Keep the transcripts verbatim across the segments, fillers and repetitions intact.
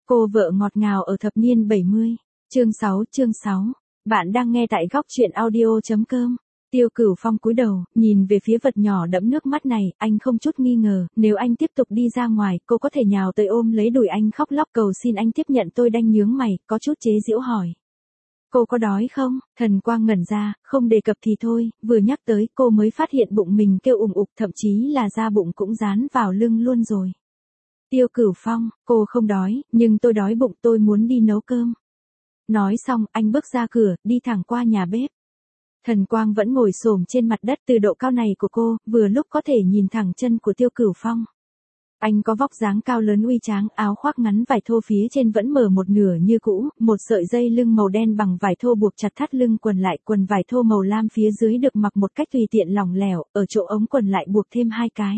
Cô vợ ngọt ngào ở thập niên bảy mươi. Chương sáu, chương sáu. Bạn đang nghe tại góc truyện audio.com. Tiêu Cửu Phong cúi đầu, nhìn về phía vật nhỏ đẫm nước mắt này, anh không chút nghi ngờ, nếu anh tiếp tục đi ra ngoài, cô có thể nhào tới ôm lấy đùi anh khóc lóc cầu xin anh tiếp nhận tôi. Đanh nhướng mày, có chút chế giễu hỏi. Cô có đói không? Thần Quang ngẩn ra, không đề cập thì thôi, vừa nhắc tới cô mới phát hiện bụng mình kêu ùng ục, thậm chí là da bụng cũng dán vào lưng luôn rồi. Tiêu Cửu Phong, cô không đói, nhưng tôi đói bụng, tôi muốn đi nấu cơm. Nói xong, anh bước ra cửa, đi thẳng qua nhà bếp. Thần Quang vẫn ngồi xổm trên mặt đất, từ độ cao này của cô, vừa lúc có thể nhìn thẳng chân của Tiêu Cửu Phong. Anh có vóc dáng cao lớn uy tráng, áo khoác ngắn vải thô phía trên vẫn mở một nửa như cũ, một sợi dây lưng màu đen bằng vải thô buộc chặt thắt lưng quần lại, quần vải thô màu lam phía dưới được mặc một cách tùy tiện lỏng lẻo, ở chỗ ống quần lại buộc thêm hai cái.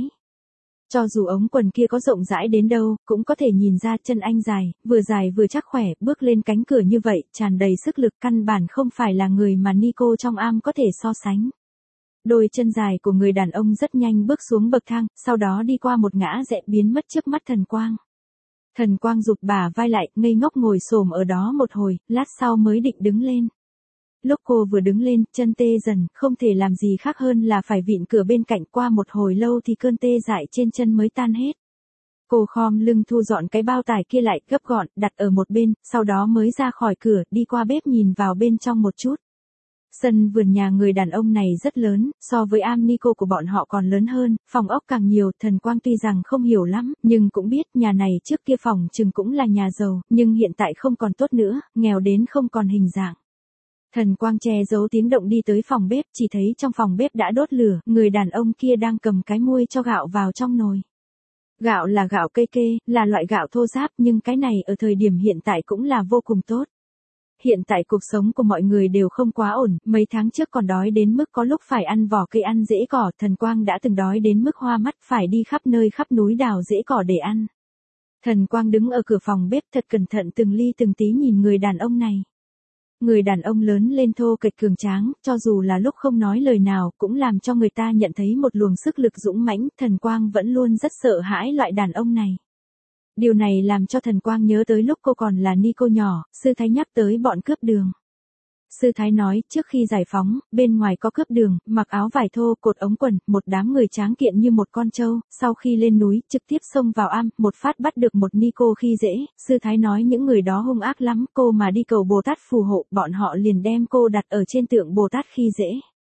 Cho dù ống quần kia có rộng rãi đến đâu, cũng có thể nhìn ra chân anh dài, vừa dài vừa chắc khỏe, bước lên cánh cửa như vậy, tràn đầy sức lực, căn bản không phải là người mà Nico trong am có thể so sánh. Đôi chân dài của người đàn ông rất nhanh bước xuống bậc thang, sau đó đi qua một ngã rẽ biến mất trước mắt Thần Quang. Thần Quang rụt bả vai lại, ngây ngốc ngồi xổm ở đó một hồi, lát sau mới định đứng lên. Lúc cô vừa đứng lên, chân tê dần, không thể làm gì khác hơn là phải vịn cửa bên cạnh, qua một hồi lâu thì cơn tê dại trên chân mới tan hết. Cô khom lưng thu dọn cái bao tải kia lại, gấp gọn, đặt ở một bên, sau đó mới ra khỏi cửa, đi qua bếp nhìn vào bên trong một chút. Sân vườn nhà người đàn ông này rất lớn, so với am Nico của bọn họ còn lớn hơn, phòng ốc càng nhiều. Thần Quang tuy rằng không hiểu lắm, nhưng cũng biết nhà này trước kia phòng chừng cũng là nhà giàu, nhưng hiện tại không còn tốt nữa, nghèo đến không còn hình dạng. Thần Quang che giấu tiếng động đi tới phòng bếp, chỉ thấy trong phòng bếp đã đốt lửa, người đàn ông kia đang cầm cái muôi cho gạo vào trong nồi. Gạo là gạo cây kê, là loại gạo thô ráp, nhưng cái này ở thời điểm hiện tại cũng là vô cùng tốt. Hiện tại cuộc sống của mọi người đều không quá ổn, mấy tháng trước còn đói đến mức có lúc phải ăn vỏ cây ăn rễ cỏ. Thần Quang đã từng đói đến mức hoa mắt, phải đi khắp nơi khắp núi đào rễ cỏ để ăn. Thần Quang đứng ở cửa phòng bếp thật cẩn thận từng ly từng tí nhìn người đàn ông này. Người đàn ông lớn lên thô kệch cường tráng, cho dù là lúc không nói lời nào cũng làm cho người ta nhận thấy một luồng sức lực dũng mãnh. Thần Quang vẫn luôn rất sợ hãi loại đàn ông này. Điều này làm cho Thần Quang nhớ tới lúc cô còn là Nico nhỏ, sư thái nhắc tới bọn cướp đường. Sư thái nói, trước khi giải phóng, bên ngoài có cướp đường, mặc áo vải thô, cột ống quần, một đám người tráng kiện như một con trâu, sau khi lên núi, trực tiếp xông vào am, một phát bắt được một Nico khi dễ. Sư thái nói những người đó hung ác lắm, cô mà đi cầu Bồ Tát phù hộ, bọn họ liền đem cô đặt ở trên tượng Bồ Tát khi dễ.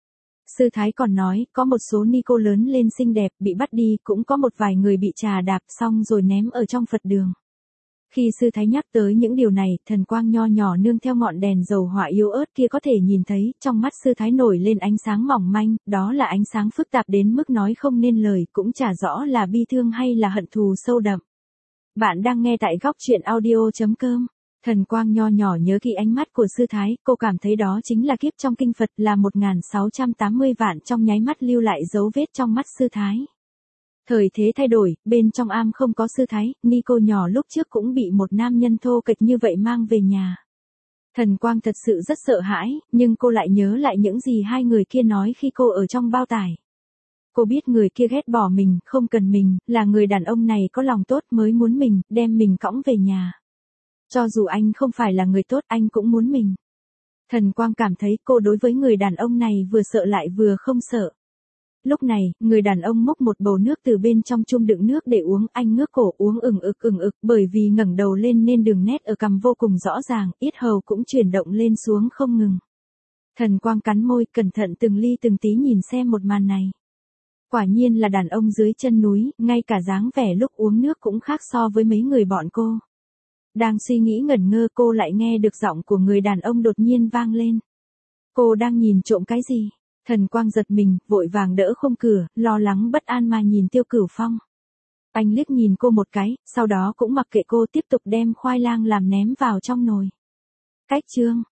Sư thái còn nói, có một số Nico lớn lên xinh đẹp, bị bắt đi, cũng có một vài người bị trà đạp xong rồi ném ở trong Phật đường. Khi sư thái nhắc tới những điều này, Thần Quang nho nhỏ nương theo ngọn đèn dầu hỏa yếu ớt kia có thể nhìn thấy, trong mắt sư thái nổi lên ánh sáng mỏng manh, đó là ánh sáng phức tạp đến mức nói không nên lời, cũng chả rõ là bi thương hay là hận thù sâu đậm. Bạn đang nghe tại góc truyện audio.com. Thần Quang nho nhỏ nhớ kỹ ánh mắt của sư thái, cô cảm thấy đó chính là kiếp trong kinh Phật, là một nghìn sáu trăm tám mươi vạn trong nháy mắt lưu lại dấu vết trong mắt sư thái. Thời thế thay đổi, bên trong am không có sư thái, Nico nhỏ lúc trước cũng bị một nam nhân thô kệch như vậy mang về nhà. Thần Quang thật sự rất sợ hãi, nhưng cô lại nhớ lại những gì hai người kia nói khi cô ở trong bao tải. Cô biết người kia ghét bỏ mình, không cần mình, là người đàn ông này có lòng tốt mới muốn mình, đem mình cõng về nhà. Cho dù anh không phải là người tốt, anh cũng muốn mình. Thần Quang cảm thấy cô đối với người đàn ông này vừa sợ lại vừa không sợ. Lúc này, người đàn ông múc một bầu nước từ bên trong chum đựng nước để uống, anh ngước cổ uống ừng ực ừng ực, bởi vì ngẩng đầu lên nên đường nét ở cằm vô cùng rõ ràng, yết hầu cũng chuyển động lên xuống không ngừng. Thần Quang cắn môi, cẩn thận từng ly từng tí nhìn xem một màn này. Quả nhiên là đàn ông dưới chân núi, ngay cả dáng vẻ lúc uống nước cũng khác so với mấy người bọn cô. Đang suy nghĩ ngẩn ngơ, cô lại nghe được giọng của người đàn ông đột nhiên vang lên. Cô đang nhìn trộm cái gì? Thần Quang giật mình, vội vàng đỡ khung cửa, lo lắng bất an mà nhìn Tiêu Cửu Phong. Anh liếc nhìn cô một cái, sau đó cũng mặc kệ cô, tiếp tục đem khoai lang làm ném vào trong nồi. Cách chương,